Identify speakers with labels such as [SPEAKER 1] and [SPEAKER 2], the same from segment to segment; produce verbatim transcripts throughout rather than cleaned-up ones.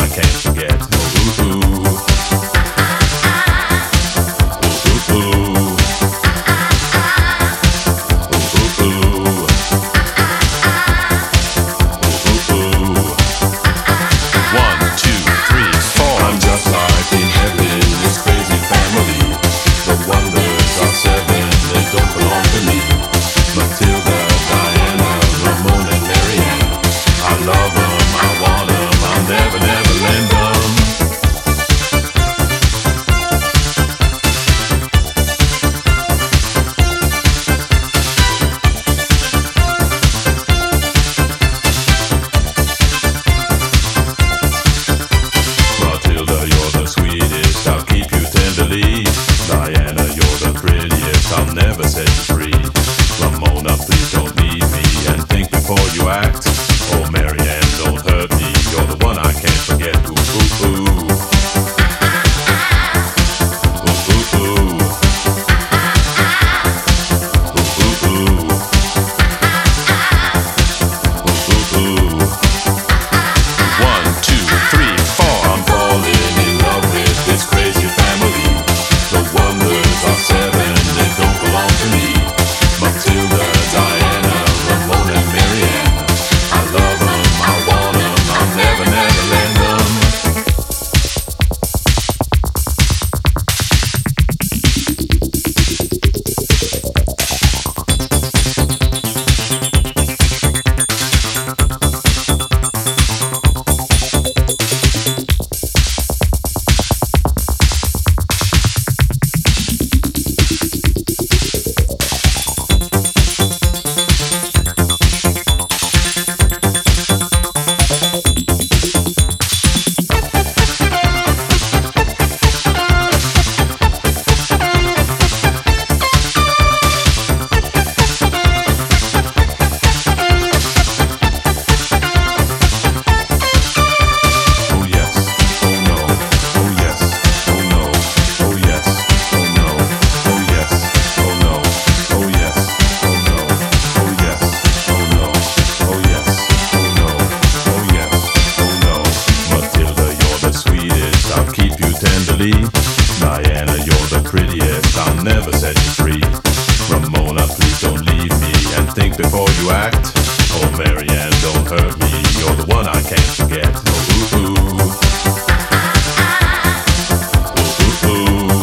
[SPEAKER 1] I can't forget. Ooh, ooh, ooh. Diana, you're the prettiest, I'll never set you free. Ramona, please don't leave me, and think before you act. Oh, Marianne, don't hurt me, you're the one I can't forget. Ooh, ooh, ooh. Ooh, ooh, ooh. Ooh, ooh, ooh. Ooh, ooh, ooh. One, two, three, four. I'm falling in love with this crazy family. The wonders are seven, they don't belong to me. Matilda, Diana, Ramona, and Marianne. I love them, I want them, I'll never, never lend them. Diana, you're the prettiest, I'll never set you free. Ramona, please don't leave me, and think before you act. Oh, Marianne, don't hurt me, you're the one I can't forget. Ooh, ooh, ooh. Ooh, ooh, ooh.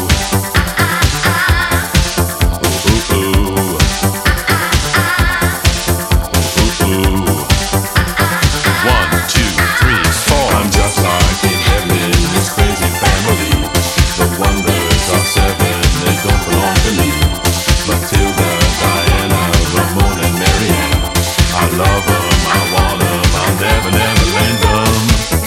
[SPEAKER 1] Ooh, ooh, ooh. Ooh, ooh, ooh. One, two, three, four. I'm just like in heaven, this crazy family. The wonders are seven, they don't belong to me. Matilda, Diana, Ramona, and Marianne. I love them, I want them, I'll never, never lend them.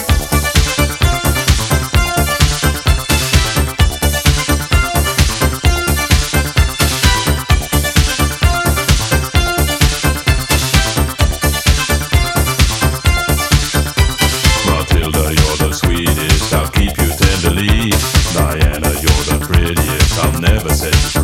[SPEAKER 1] Matilda, you're the sweetest, I'll keep you tenderly. Diana, you're the prettiest, I'll never set you free.